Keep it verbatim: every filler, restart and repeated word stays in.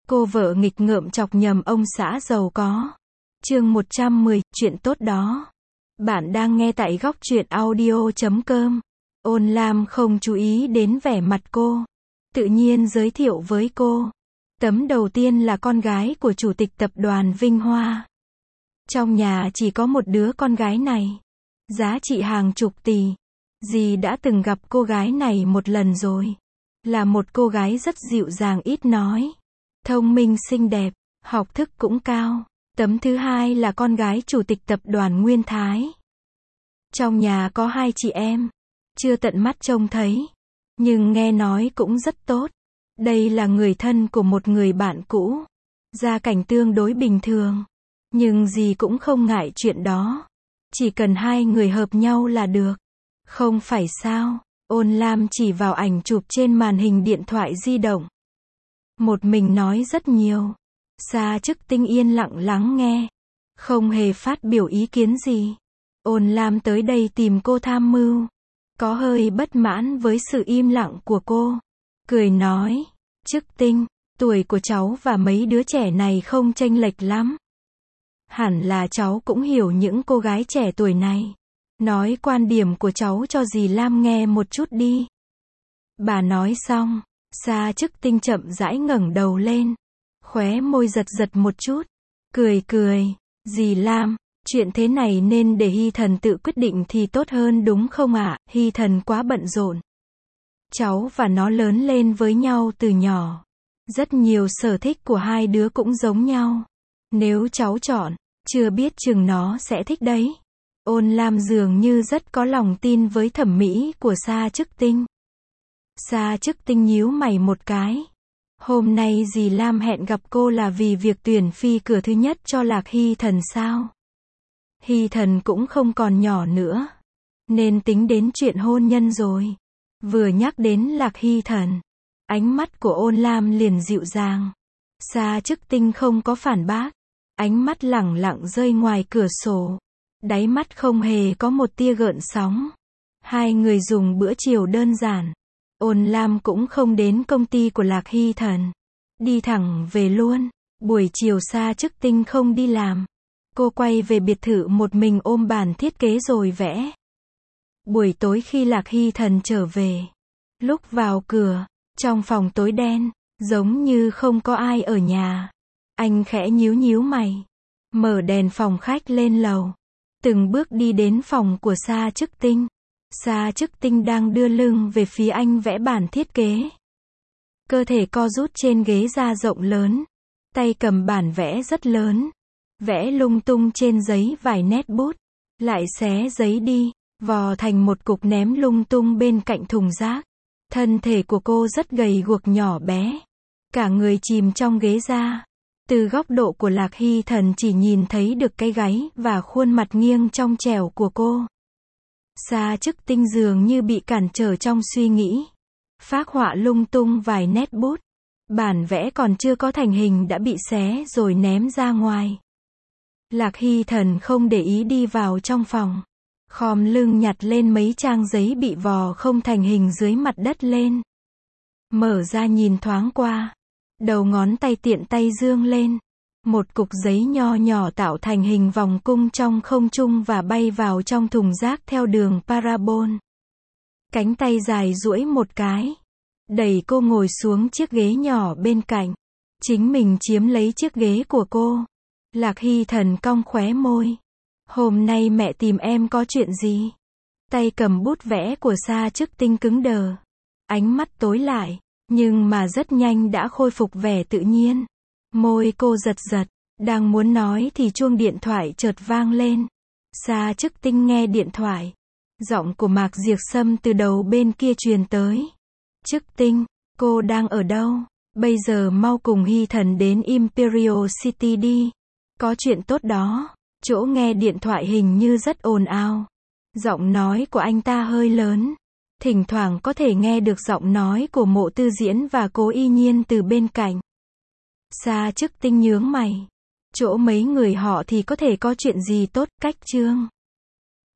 Cô vợ nghịch ngợm chọc nhầm ông xã giàu có. Chương một trăm mười, chuyện tốt đó. Bạn đang nghe tại góc truyện audio chấm com. Ôn Lam không chú ý đến vẻ mặt cô. Tự nhiên giới thiệu với cô. Tấm đầu tiên là con gái của chủ tịch tập đoàn Vinh Hoa. Trong nhà chỉ có một đứa con gái này. Giá trị hàng chục tỷ. Dì đã từng gặp cô gái này một lần rồi. Là một cô gái rất dịu dàng ít nói. Thông minh xinh đẹp, học thức cũng cao. Tấm thứ hai là con gái chủ tịch tập đoàn Nguyên Thái. Trong nhà có hai chị em. Chưa tận mắt trông thấy. Nhưng nghe nói cũng rất tốt. Đây là người thân của một người bạn cũ. Gia cảnh tương đối bình thường. Nhưng dì cũng không ngại chuyện đó. Chỉ cần hai người hợp nhau là được. Không phải sao? Ôn Lam chỉ vào ảnh chụp trên màn hình điện thoại di động. Một mình nói rất nhiều. Sa Chức Tinh yên lặng lắng nghe. Không hề phát biểu ý kiến gì. Ôn Lam tới đây tìm cô tham mưu. Có hơi bất mãn với sự im lặng của cô. Cười nói, Chức Tinh, tuổi của cháu và mấy đứa trẻ này không chênh lệch lắm. Hẳn là cháu cũng hiểu những cô gái trẻ tuổi này. Nói quan điểm của cháu cho dì Lam nghe một chút đi. Bà nói xong, Sa Chức Tinh chậm rãi ngẩng đầu lên. Khóe môi giật giật một chút. Cười cười, dì Lam, chuyện thế này nên để Hy Thần tự quyết định thì tốt hơn đúng không ạ? À? Hy Thần quá bận rộn. Cháu và nó lớn lên với nhau từ nhỏ. Rất nhiều sở thích của hai đứa cũng giống nhau. Nếu cháu chọn, chưa biết chừng nó sẽ thích đấy. Ôn Lam dường như rất có lòng tin với thẩm mỹ của Sa Chức Tinh. Sa Chức Tinh nhíu mày một cái. Hôm nay dì Lam hẹn gặp cô là vì việc tuyển phi cửa thứ nhất cho Lạc Hy Thần sao? Hy Thần cũng không còn nhỏ nữa. Nên tính đến chuyện hôn nhân rồi. Vừa nhắc đến Lạc Hy Thần. Ánh mắt của Ôn Lam liền dịu dàng. Sa Chức Tinh không có phản bác. Ánh mắt lẳng lặng rơi ngoài cửa sổ. Đáy mắt không hề có một tia gợn sóng. Hai người dùng bữa chiều đơn giản. Ôn Lam cũng không đến công ty của Lạc Hy Thần. Đi thẳng về luôn. Buổi chiều Sa Chức Tinh không đi làm. Cô quay về biệt thự một mình ôm bản thiết kế rồi vẽ. Buổi tối khi Lạc Hy Thần trở về. Lúc vào cửa, trong phòng tối đen, giống như không có ai ở nhà. Anh khẽ nhíu nhíu mày. Mở đèn phòng khách lên lầu. Từng bước đi đến phòng của Sa Chức Tinh. Sa Chức Tinh đang đưa lưng về phía anh vẽ bản thiết kế. Cơ thể co rút trên ghế da rộng lớn. Tay cầm bản vẽ rất lớn. Vẽ lung tung trên giấy vài nét bút. Lại xé giấy đi, vò thành một cục ném lung tung bên cạnh thùng rác. Thân thể của cô rất gầy guộc nhỏ bé. Cả người chìm trong ghế da. Từ góc độ của Lạc Hy Thần chỉ nhìn thấy được cái gáy và khuôn mặt nghiêng trong trẻo của cô. Sa Chức Tinh dường như bị cản trở trong suy nghĩ. Phác họa lung tung vài nét bút. Bản vẽ còn chưa có thành hình đã bị xé rồi ném ra ngoài. Lạc Hy Thần không để ý đi vào trong phòng. Khom lưng nhặt lên mấy trang giấy bị vò không thành hình dưới mặt đất lên. Mở ra nhìn thoáng qua. Đầu ngón tay tiện tay dương lên. Một cục giấy nho nhỏ tạo thành hình vòng cung trong không trung và bay vào trong thùng rác theo đường parabol. Cánh tay dài duỗi một cái. Đẩy cô ngồi xuống chiếc ghế nhỏ bên cạnh. Chính mình chiếm lấy chiếc ghế của cô. Lạc Hy Thần cong khóe môi. Hôm nay mẹ tìm em có chuyện gì? Tay cầm bút vẽ của Sa Chức Tinh cứng đờ. Ánh mắt tối lại. Nhưng mà rất nhanh đã khôi phục vẻ tự nhiên. Môi cô giật giật. Đang muốn nói thì chuông điện thoại chợt vang lên. Sa Chức Tinh nghe điện thoại. Giọng của Mạc Diệp Sâm từ đầu bên kia truyền tới. Chức Tinh, cô đang ở đâu? Bây giờ mau cùng Hy Thần đến Imperial City đi. Có chuyện tốt đó. Chỗ nghe điện thoại hình như rất ồn ào. Giọng nói của anh ta hơi lớn. Thỉnh thoảng có thể nghe được giọng nói của Mộ Tư Diễn và Cố Y Nhiên từ bên cạnh. Sa Chức Tinh nhướng mày. Chỗ mấy người họ thì có thể có chuyện gì tốt, cách chương.